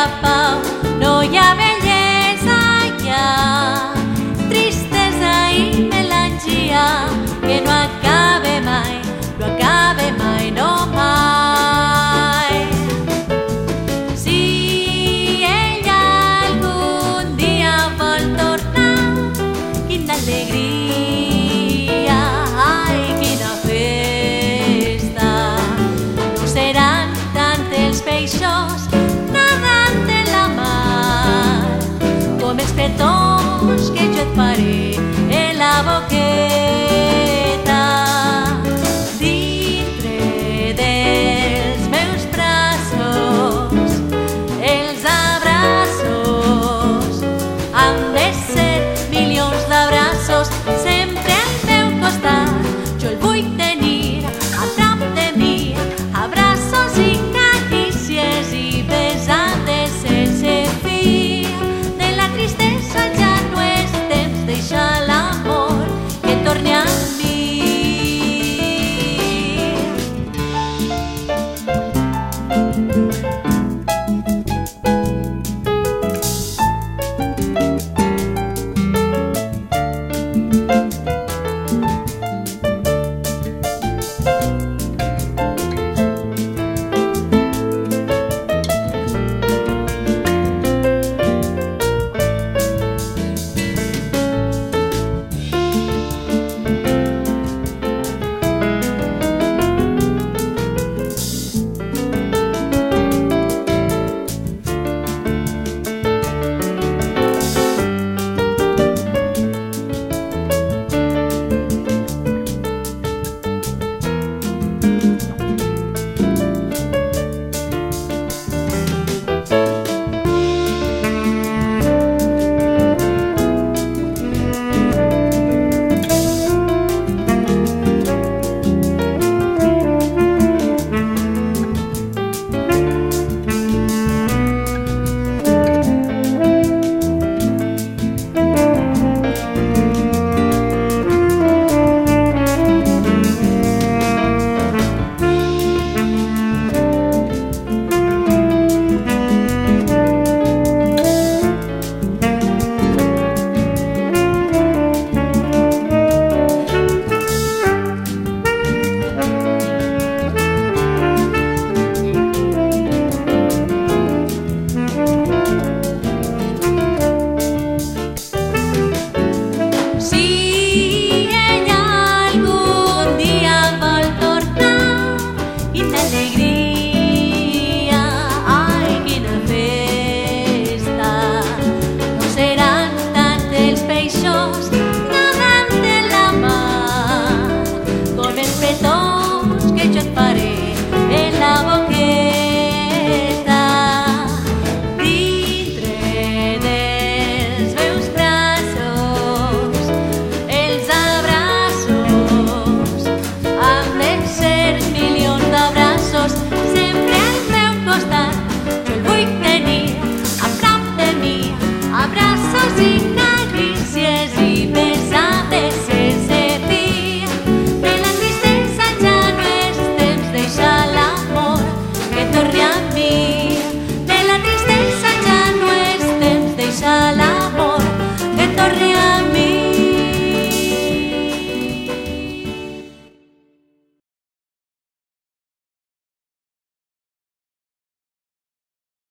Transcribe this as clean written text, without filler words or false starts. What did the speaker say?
ha pau, no hi ha bellesa, hi ha tristesa i melangia que no acabe mai, no acabe mai, no mai. Si ella algun dia vol tornar, quina alegria, ai, quina festa. No seran tant els peixos nadant en la mar com els petons que jo et faré en la boqueta. Dintre dels meus braços els abraços han de ser milions d'abraços sempre al meu costat. Jo el vull tenir a prop de mi, abraços i carícies i besades sense fi. De la tristesa ja no és temps, deixa l'amor que torni a mi. Que jo et faré